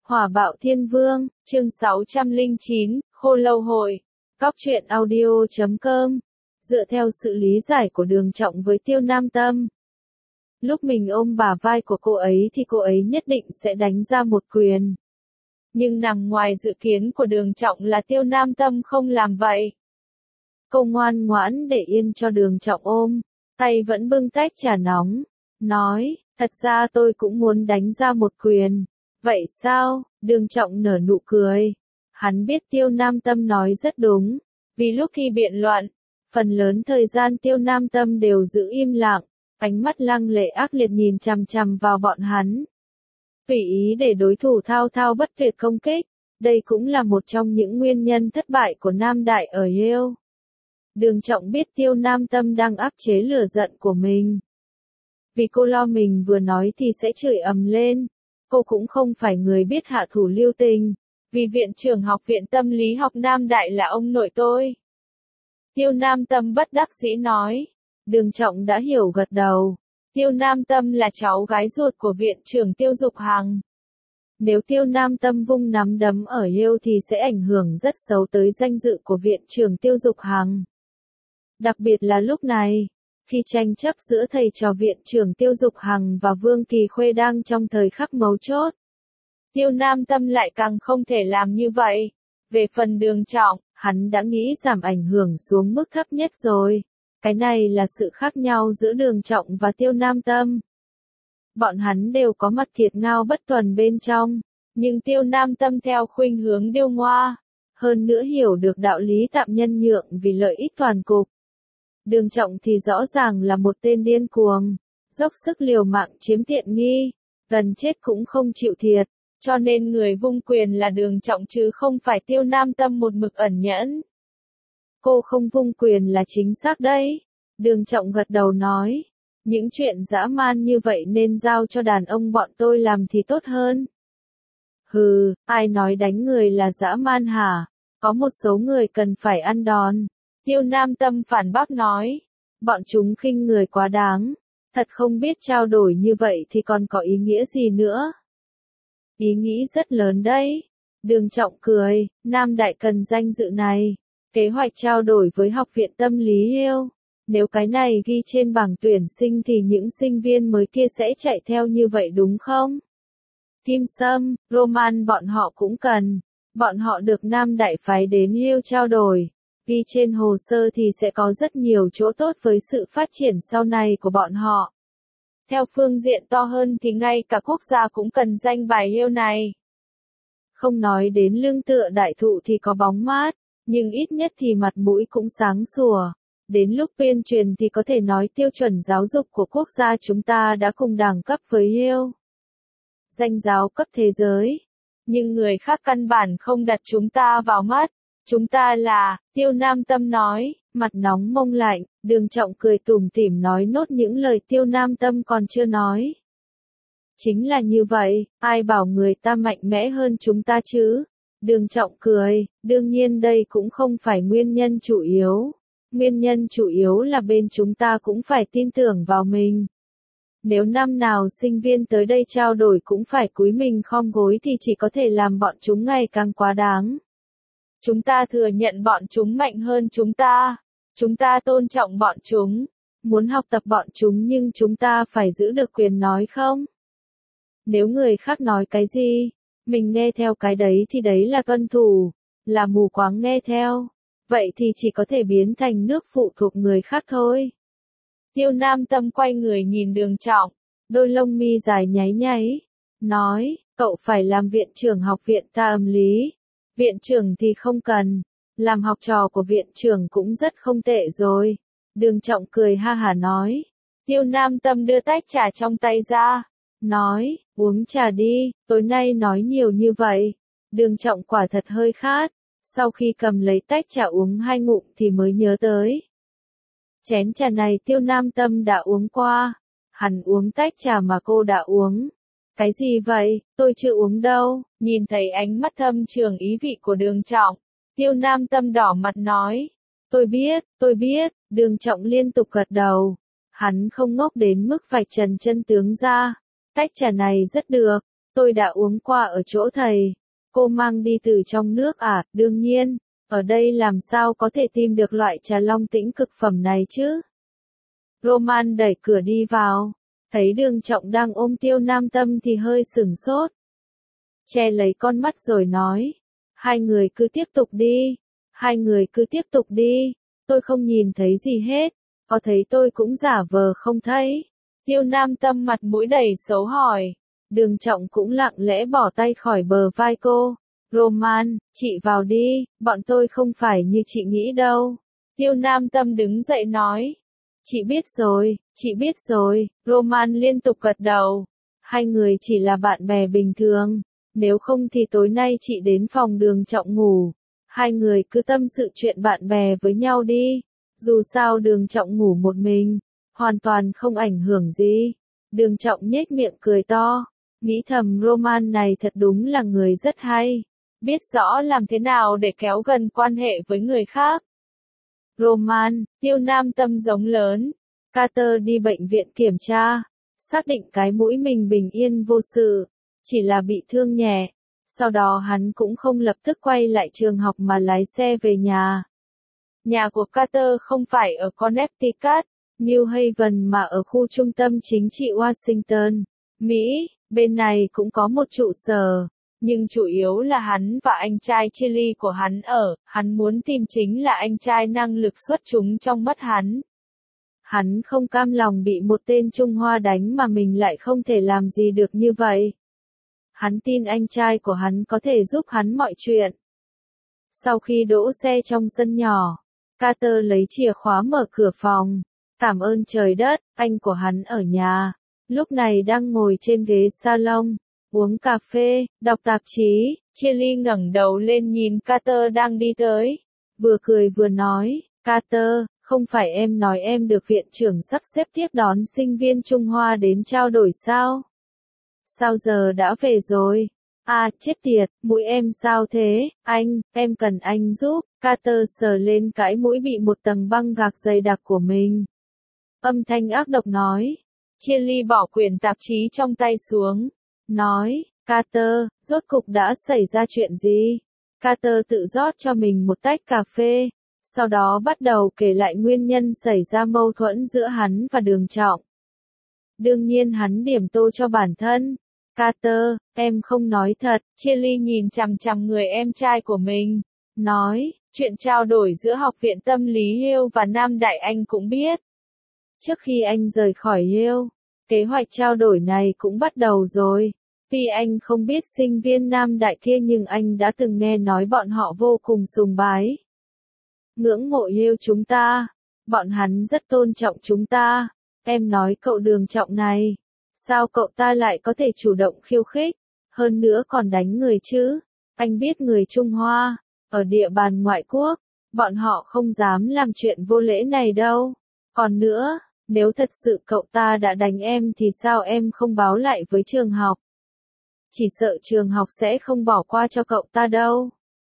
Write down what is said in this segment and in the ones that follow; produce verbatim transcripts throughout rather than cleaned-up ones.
Hỏa bạo thiên vương, chương sáu trăm lẻ chín, khô lâu hội. Cóc truyện audio chấm com. Dựa theo sự lý giải của Đường Trọng với Tiêu Nam Tâm, lúc mình ôm bả vai của cô ấy thì cô ấy nhất định sẽ đánh ra một quyền. Nhưng nằm ngoài dự kiến của Đường Trọng là Tiêu Nam Tâm không làm vậy. Cô ngoan ngoãn để yên cho Đường Trọng ôm, tay vẫn bưng tách trà nóng, nói, thật ra tôi cũng muốn đánh ra một quyền. Vậy sao? Đường Trọng nở nụ cười. Hắn biết Tiêu Nam Tâm nói rất đúng. Vì lúc thi biện luận, phần lớn thời gian Tiêu Nam Tâm đều giữ im lặng, ánh mắt lăng lệ ác liệt nhìn chằm chằm vào bọn hắn. Tùy ý để đối thủ thao thao bất tuyệt công kích. Đây cũng là một trong những nguyên nhân thất bại của Nam Đại ở Yale. Đường Trọng biết Tiêu Nam Tâm đang áp chế lửa giận của mình. Vì cô lo mình vừa nói thì sẽ chửi ầm lên. Cô cũng không phải người biết hạ thủ lưu tình, vì viện trưởng học viện tâm lý học Nam Đại là ông nội tôi. Tiêu Nam Tâm bất đắc dĩ nói. Đường Trọng đã hiểu gật đầu. Tiêu Nam Tâm là cháu gái ruột của viện trưởng Tiêu Dục Hằng. Nếu Tiêu Nam Tâm vung nắm đấm ở Yale thì sẽ ảnh hưởng rất xấu tới danh dự của viện trưởng Tiêu Dục Hằng. Đặc biệt là lúc này, khi tranh chấp giữa thầy trò viện trưởng Tiêu Dục Hằng và Vương Kỳ Khuê đang trong thời khắc mấu chốt. Tiêu Nam Tâm lại càng không thể làm như vậy. Về phần Đường Trọng, hắn đã nghĩ giảm ảnh hưởng xuống mức thấp nhất rồi. Cái này là sự khác nhau giữa Đường Trọng và Tiêu Nam Tâm. Bọn hắn đều có mặt thiệt ngao bất tuần bên trong, nhưng Tiêu Nam Tâm theo khuynh hướng điêu ngoa, hơn nữa hiểu được đạo lý tạm nhân nhượng vì lợi ích toàn cục. Đường Trọng thì rõ ràng là một tên điên cuồng, dốc sức liều mạng chiếm tiện nghi, gần chết cũng không chịu thiệt, cho nên người vung quyền là Đường Trọng chứ không phải Tiêu Nam Tâm một mực ẩn nhẫn. Cô không vung quyền là chính xác đấy. Đường Trọng gật đầu nói, những chuyện dã man như vậy nên giao cho đàn ông bọn tôi làm thì tốt hơn. Hừ, ai nói đánh người là dã man hả? Có một số người cần phải ăn đòn. Tiêu Nam Tâm phản bác nói, bọn chúng khinh người quá đáng, thật không biết trao đổi như vậy thì còn có ý nghĩa gì nữa. Ý nghĩ rất lớn đấy. Đường Trọng cười, Nam Đại cần danh dự này, kế hoạch trao đổi với học viện tâm lý Yale. Nếu cái này ghi trên bảng tuyển sinh thì những sinh viên mới kia sẽ chạy theo như vậy đúng không? Kim Sâm, Roman bọn họ cũng cần. Bọn họ được Nam Đại phái đến Yale trao đổi. Ghi trên hồ sơ thì sẽ có rất nhiều chỗ tốt với sự phát triển sau này của bọn họ. Theo phương diện to hơn thì ngay cả quốc gia cũng cần danh bài Yale này. Không nói đến lưng tựa đại thụ thì có bóng mát, nhưng ít nhất thì mặt mũi cũng sáng sủa. Đến lúc tuyên truyền thì có thể nói tiêu chuẩn giáo dục của quốc gia chúng ta đã cùng đẳng cấp với Yale. Danh giáo cấp thế giới. Nhưng người khác căn bản không đặt chúng ta vào mắt. Chúng ta là, Tiêu Nam Tâm nói, mặt nóng mông lạnh, Đường Trọng cười tủm tỉm nói nốt những lời Tiêu Nam Tâm còn chưa nói. Chính là như vậy, ai bảo người ta mạnh mẽ hơn chúng ta chứ? Đường Trọng cười, đương nhiên đây cũng không phải nguyên nhân chủ yếu. Nguyên nhân chủ yếu là bên chúng ta cũng phải tin tưởng vào mình. Nếu năm nào sinh viên tới đây trao đổi cũng phải cúi mình khom gối thì chỉ có thể làm bọn chúng ngày càng quá đáng. Chúng ta thừa nhận bọn chúng mạnh hơn chúng ta. Chúng ta tôn trọng bọn chúng. Muốn học tập bọn chúng nhưng chúng ta phải giữ được quyền nói không? Nếu người khác nói cái gì, mình nghe theo cái đấy thì đấy là tuân thủ, là mù quáng nghe theo. Vậy thì chỉ có thể biến thành nước phụ thuộc người khác thôi. Tiêu Nam Tâm quay người nhìn Đường Trọng, đôi lông mi dài nháy nháy, nói, cậu phải làm viện trưởng học viện ta âm lý. Viện trưởng thì không cần, làm học trò của viện trưởng cũng rất không tệ rồi. Đường Trọng cười ha hả nói. Tiêu Nam Tâm đưa tách trà trong tay ra, nói, uống trà đi, tối nay nói nhiều như vậy. Đường Trọng quả thật hơi khát, sau khi cầm lấy tách trà uống hai ngụm thì mới nhớ tới. Chén trà này Tiêu Nam Tâm đã uống qua, hắn uống tách trà mà cô đã uống. Cái gì vậy, tôi chưa uống đâu. Nhìn thấy ánh mắt thâm trường ý vị của Đường Trọng, Tiêu Nam Tâm đỏ mặt nói. Tôi biết, tôi biết, Đường Trọng liên tục gật đầu. Hắn không ngốc đến mức vạch trần chân tướng ra. Tách trà này rất được, Tôi đã uống qua ở chỗ thầy. Cô mang đi từ trong nước à? Đương nhiên, ở đây làm sao có thể tìm được loại trà long tĩnh cực phẩm này chứ? Roman đẩy cửa đi vào, thấy Đường Trọng đang ôm Tiêu Nam Tâm thì hơi sửng sốt. Che lấy con mắt rồi nói, hai người cứ tiếp tục đi, hai người cứ tiếp tục đi, tôi không nhìn thấy gì hết, có thấy tôi cũng giả vờ không thấy. Tiêu Nam Tâm mặt mũi đầy xấu hỏi, Đường Trọng cũng lặng lẽ bỏ tay khỏi bờ vai cô. Roman, chị vào đi, bọn tôi không phải như chị nghĩ đâu. Tiêu Nam Tâm đứng dậy nói. Chị biết rồi, chị biết rồi, Roman liên tục gật đầu. Hai người chỉ là bạn bè bình thường, nếu không thì tối nay chị đến phòng Đường Trọng ngủ. Hai người cứ tâm sự chuyện bạn bè với nhau đi, dù sao Đường Trọng ngủ một mình, hoàn toàn không ảnh hưởng gì. Đường Trọng nhếch miệng cười to, nghĩ thầm Roman này thật đúng là người rất hay, biết rõ làm thế nào để kéo gần quan hệ với người khác. Roman, Tiêu Nam Tâm giống lớn. Carter đi bệnh viện kiểm tra, xác định cái mũi mình bình yên vô sự, chỉ là bị thương nhẹ. Sau đó hắn cũng không lập tức quay lại trường học mà lái xe về nhà. Nhà của Carter không phải ở Connecticut, New Haven mà ở khu trung tâm chính trị Washington, Mỹ. Bên này cũng có một trụ sở, nhưng chủ yếu là hắn và anh trai Chili của hắn ở, hắn muốn tìm chính là anh trai năng lực xuất chúng trong mắt hắn. Hắn không cam lòng bị một tên Trung Hoa đánh mà mình lại không thể làm gì được như vậy. Hắn tin anh trai của hắn có thể giúp hắn mọi chuyện. Sau khi đỗ xe trong sân nhỏ, Carter lấy chìa khóa mở cửa phòng. Cảm ơn trời đất, anh của hắn ở nhà. Lúc này đang ngồi trên ghế salon, uống cà phê, đọc tạp chí. Chili ngẩng đầu lên nhìn Carter đang đi tới. Vừa cười vừa nói, Carter, không phải em nói em được viện trưởng sắp xếp tiếp đón sinh viên Trung Hoa đến trao đổi sao? Sao giờ đã về rồi? À, chết tiệt, mũi em sao thế? Anh, em cần anh giúp. Carter sờ lên cái mũi bị một tầng băng gạc dày đặc của mình. Âm thanh ác độc nói. Chili bỏ quyển tạp chí trong tay xuống. Nói, Carter, rốt cục đã xảy ra chuyện gì? Carter tự rót cho mình một tách cà phê. Sau đó bắt đầu kể lại nguyên nhân xảy ra mâu thuẫn giữa hắn và Đường Trọng. Đương nhiên hắn điểm tô cho bản thân. Carter, em không nói thật. Chili nhìn chằm chằm người em trai của mình. Nói, chuyện trao đổi giữa Học viện Tâm lý Yale và Nam Đại Anh cũng biết. Trước khi anh rời khỏi Yale, kế hoạch trao đổi này cũng bắt đầu rồi. Tuy anh không biết sinh viên Nam Đại kia nhưng anh đã từng nghe nói bọn họ vô cùng sùng bái. Ngưỡng mộ Yale chúng ta. Bọn hắn rất tôn trọng chúng ta. Em nói cậu Đường Trọng này. Sao cậu ta lại có thể chủ động khiêu khích? Hơn nữa còn đánh người chứ? Anh biết người Trung Hoa, ở địa bàn ngoại quốc, bọn họ không dám làm chuyện vô lễ này đâu. Còn nữa, nếu thật sự cậu ta đã đánh em thì sao em không báo lại với trường học? Chỉ sợ trường học sẽ không bỏ qua cho cậu ta đâu.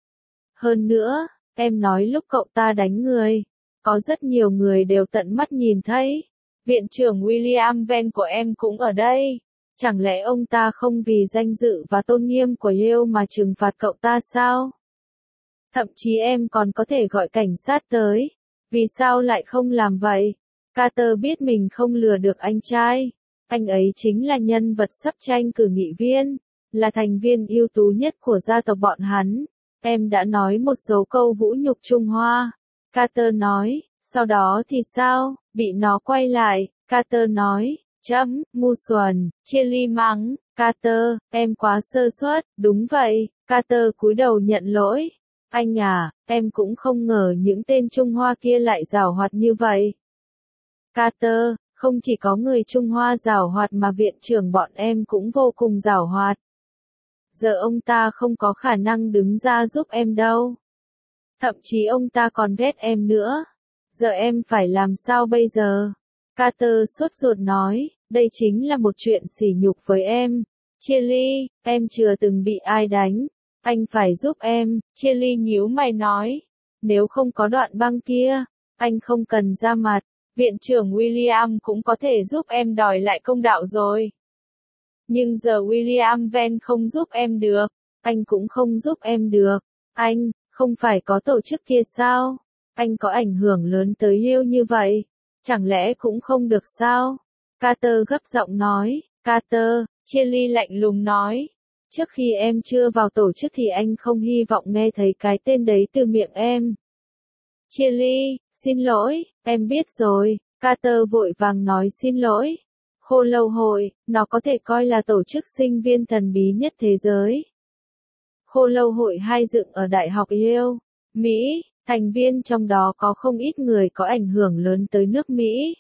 Hơn nữa, em nói lúc cậu ta đánh người, có rất nhiều người đều tận mắt nhìn thấy. Viện trưởng William Venn của em cũng ở đây. Chẳng lẽ ông ta không vì danh dự và tôn nghiêm của Yale mà trừng phạt cậu ta sao? Thậm chí em còn có thể gọi cảnh sát tới. Vì sao lại không làm vậy? Carter biết mình không lừa được anh trai. Anh ấy chính là nhân vật sắp tranh cử nghị viên, là thành viên ưu tú nhất của gia tộc bọn hắn. Em đã nói một số câu vũ nhục Trung Hoa. Carter nói, sau đó thì sao? Bị nó quay lại. Carter nói, chấm, ngu xuẩn. Chili mắng, Carter, em quá sơ suất. Đúng vậy. Carter cúi đầu nhận lỗi. Anh à, em cũng không ngờ những tên Trung Hoa kia lại giảo hoạt như vậy. Carter, không chỉ có người Trung Hoa giảo hoạt mà viện trưởng bọn em cũng vô cùng giảo hoạt. Giờ ông ta không có khả năng đứng ra giúp em đâu. Thậm chí ông ta còn ghét em nữa. Giờ em phải làm sao bây giờ? Carter sốt ruột nói, đây chính là một chuyện sỉ nhục với em. Chili, em chưa từng bị ai đánh. Anh phải giúp em. Chili nhíu mày nói. Nếu không có đoạn băng kia, anh không cần ra mặt. Viện trưởng William cũng có thể giúp em đòi lại công đạo rồi. Nhưng giờ William Venn không giúp em được. Anh cũng không giúp em được. Anh, không phải có tổ chức kia sao? Anh có ảnh hưởng lớn tới Hill như vậy. Chẳng lẽ cũng không được sao? Carter gấp giọng nói. Carter, Shirley lạnh lùng nói. Trước khi em chưa vào tổ chức thì anh không hy vọng nghe thấy cái tên đấy từ miệng em. Shirley, xin lỗi, em biết rồi. Carter vội vàng nói xin lỗi. Khô lâu hội, nó có thể coi là tổ chức sinh viên thần bí nhất thế giới. Khô lâu hội hay dựng ở Đại học Yale, Mỹ, thành viên trong đó có không ít người có ảnh hưởng lớn tới nước Mỹ.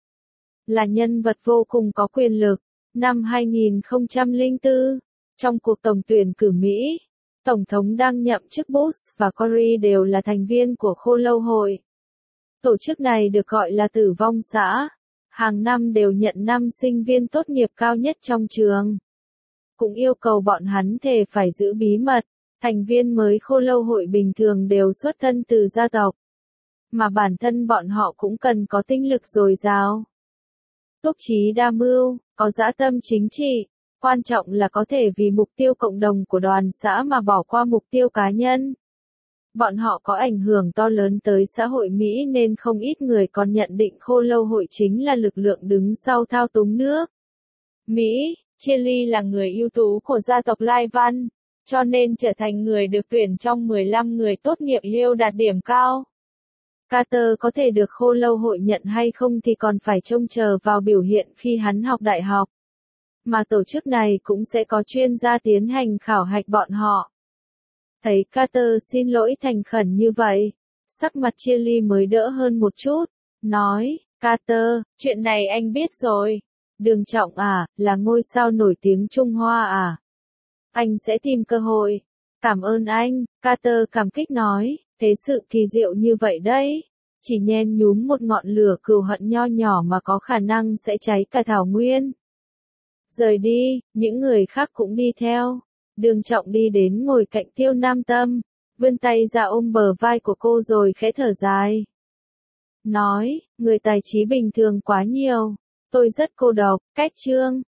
Là nhân vật vô cùng có quyền lực. Năm hai nghìn không trăm lẻ bốn, trong cuộc tổng tuyển cử Mỹ, Tổng thống đang nhậm chức Bush và Corey đều là thành viên của Khô lâu hội. Tổ chức này được gọi là tử vong xã. Hàng năm đều nhận năm sinh viên tốt nghiệp cao nhất trong trường. Cũng yêu cầu bọn hắn thề phải giữ bí mật. Thành viên mới Khô lâu hội bình thường đều xuất thân từ gia tộc. Mà bản thân bọn họ cũng cần có tinh lực dồi dào. Túc trí đa mưu, có dã tâm chính trị. Quan trọng là có thể vì mục tiêu cộng đồng của đoàn xã mà bỏ qua mục tiêu cá nhân. Bọn họ có ảnh hưởng to lớn tới xã hội Mỹ nên không ít người còn nhận định Khô lâu hội chính là lực lượng đứng sau thao túng nước Mỹ. Shirley là người ưu tú của gia tộc Lai Văn, cho nên trở thành người được tuyển trong mười lăm người tốt nghiệp Yale đạt điểm cao. Carter có thể được Khô lâu hội nhận hay không thì còn phải trông chờ vào biểu hiện khi hắn học đại học. Mà tổ chức này cũng sẽ có chuyên gia tiến hành khảo hạch bọn họ. Thấy Carter xin lỗi thành khẩn như vậy, sắc mặt Shirley mới đỡ hơn một chút, nói, Carter, chuyện này anh biết rồi. Đường Trọng à, là ngôi sao nổi tiếng Trung Hoa à? Anh sẽ tìm cơ hội. Cảm ơn anh, Carter cảm kích nói, thế sự thì diệu như vậy đấy. Chỉ nhen nhúm một ngọn lửa cừu hận nho nhỏ mà có khả năng sẽ cháy cả thảo nguyên. Rời đi, những người khác cũng đi theo. Đường Trọng đi đến ngồi cạnh Tiêu Nam Tâm, vươn tay ra ôm bờ vai của cô rồi khẽ thở dài. Nói, người tài trí bình thường quá nhiều. Tôi rất cô độc, cách chương.